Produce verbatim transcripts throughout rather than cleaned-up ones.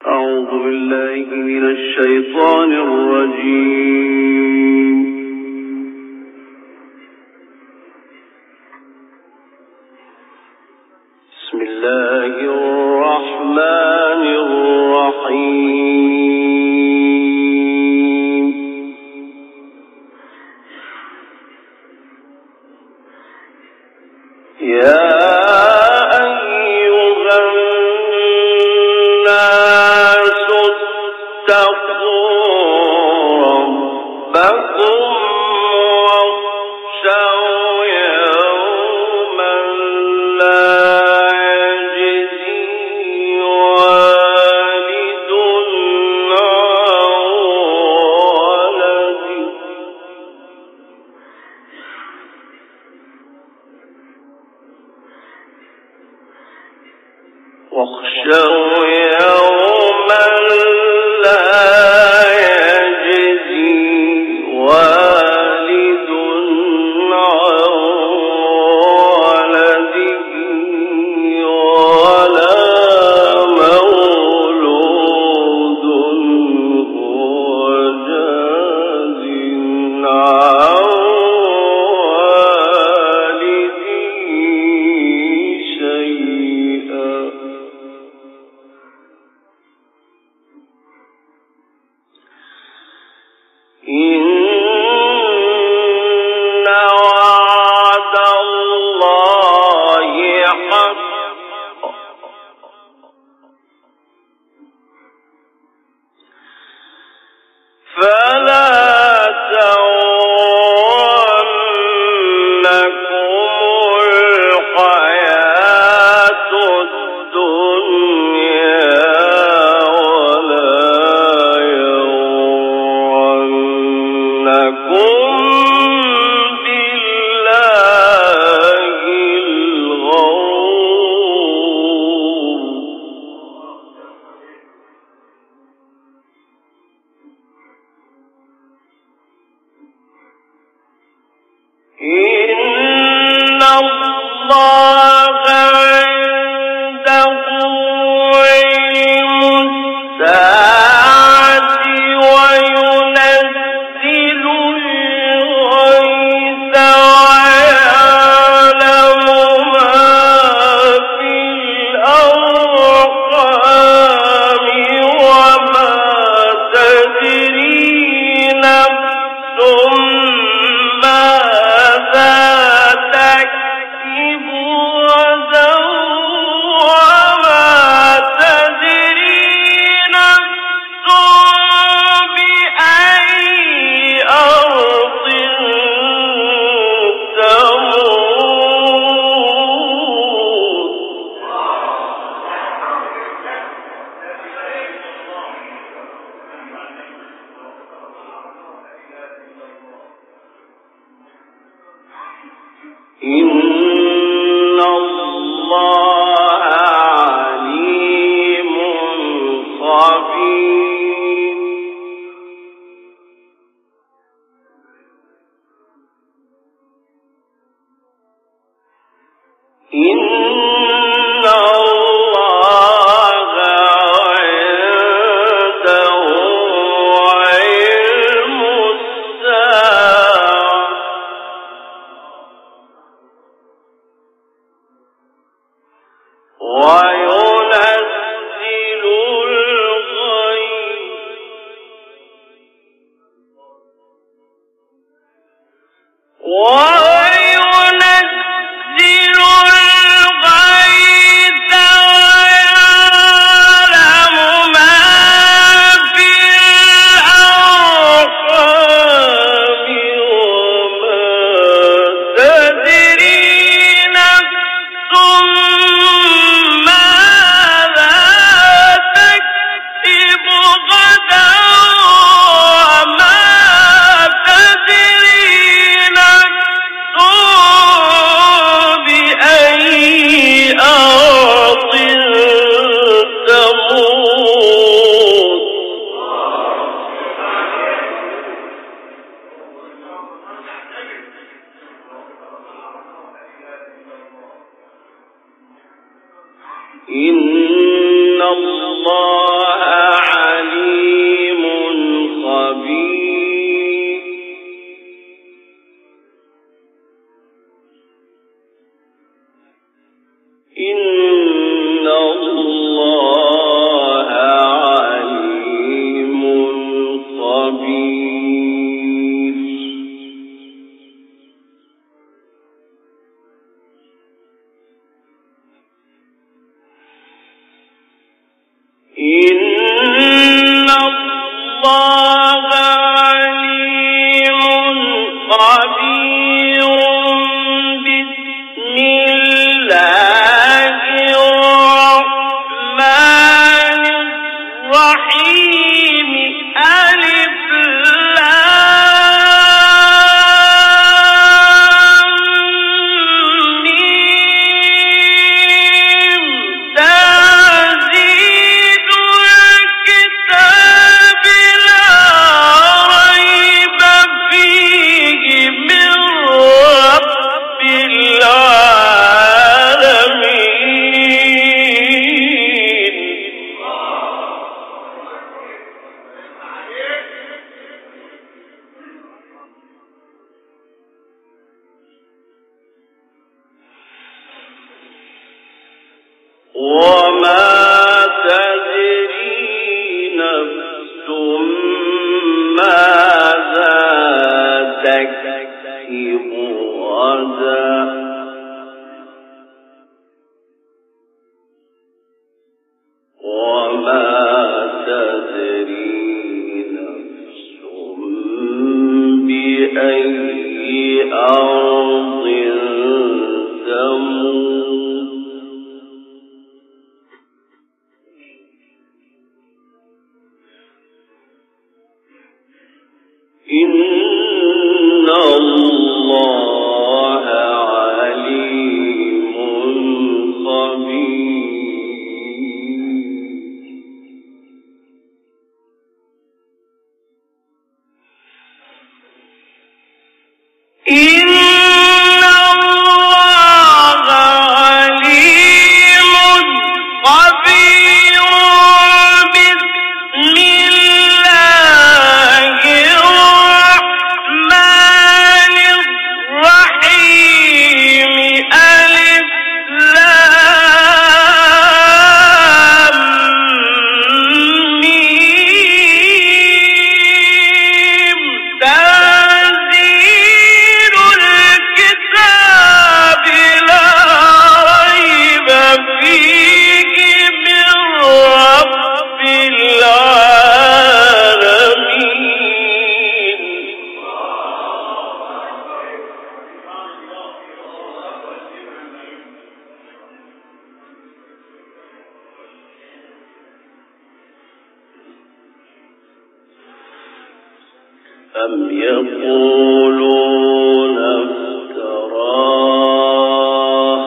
أعوذ بالله من الشيطان الرجيم. بسم الله الرحمن الرحيم. يا واخشوا يوما لا يجزي والد عن ولده ولا مولود هو جاز عن والده شيئا إن وعد الله حق فلا تغرنكم الحياة الدنيا إن الله عنده علم الساعة وينزل الغيث ويعلم ما في الأرحام وما تدري نفس إن الله عليم خبير. إن الله عنده علم الساعة وينزل الغيث إن الله عليم خبير بسم الله الرحمن الرحيم ألف وما تدري نفس ماذا تكسب غدا وما تدري نفس بأي أرض تموت إن الله عليم خبير إن الله عليم خبير بسم الله الرحمن الرحيم ألف لام ميم تنزيل الكتاب لا ريب فيه من رب العالمين أم يقولون افتراه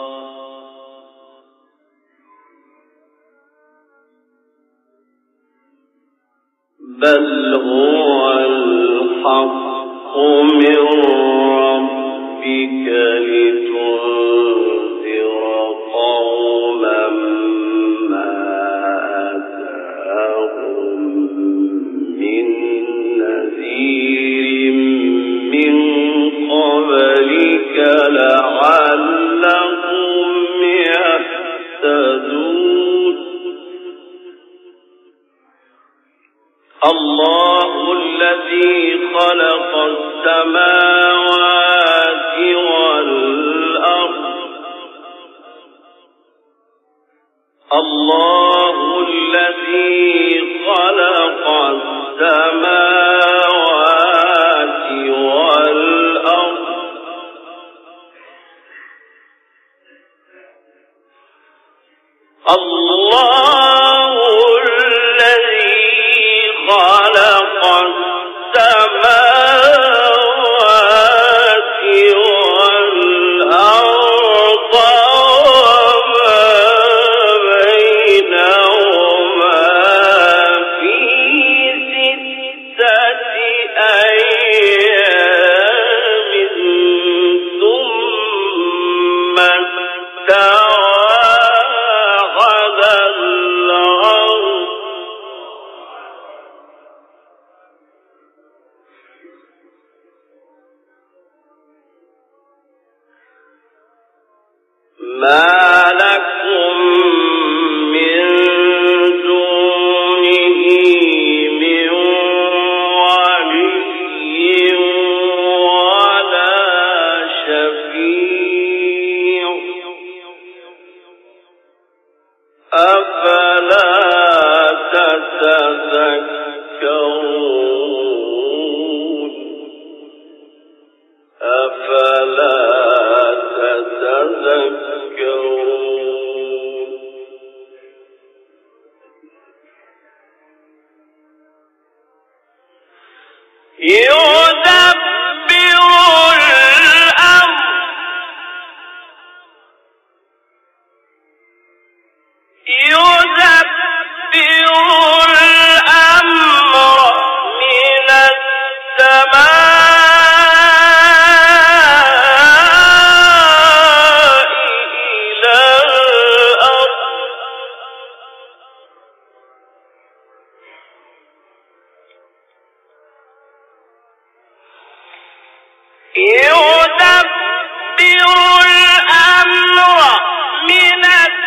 بل هو الحق من ربك لتنذر قوما ما أتاهم من نذير من قبلك لعلهم يهتدون الله الذي خلق السماوات والأرض الله الذي خلق السماوات والأرض الله الذي خلق السماوات والأرض وما بينهما في ستة تتذكرون أفلا تتذكرون يدبر الأمر يدبر الأمر من السماء إلى الأرض يدبر الأمر من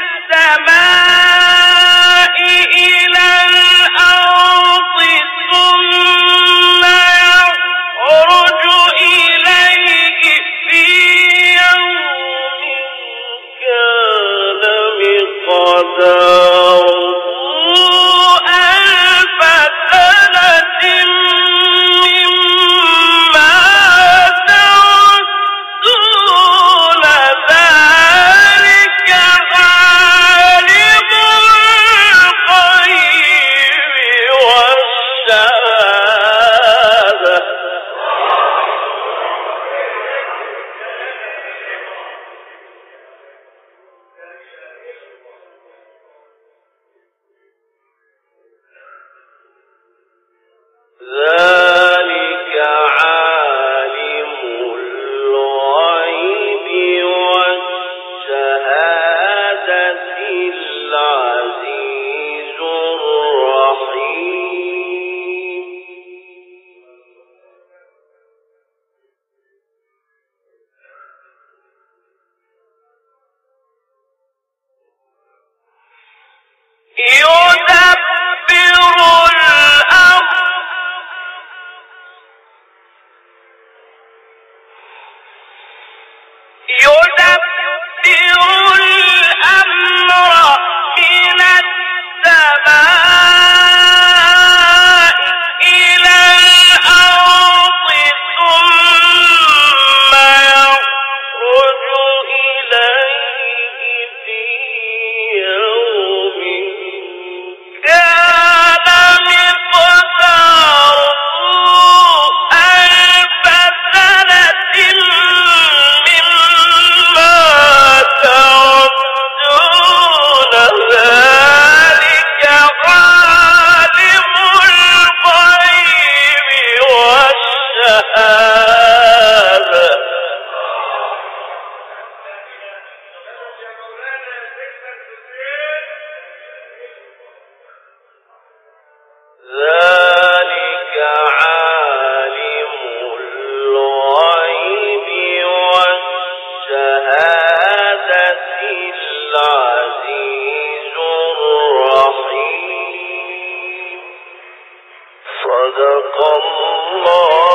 السماء إلى الأرض ثم يخرج إليه في يوم كان مقداره ألف سنة مما تعدون ذلك عالم الغيب والشهادة ذلك عالم الغيب والشهادة العزيز الرحيم يدبر الأمر يدبر الأمر من السماء إلى الأرض ثم يخرج إليه في يوم كان مقداره ألف سنة مما تعدون ذلك عالم الغيب والشهادة ذلك عالم الغيب والشهادة العزيز الرحيم صدق الله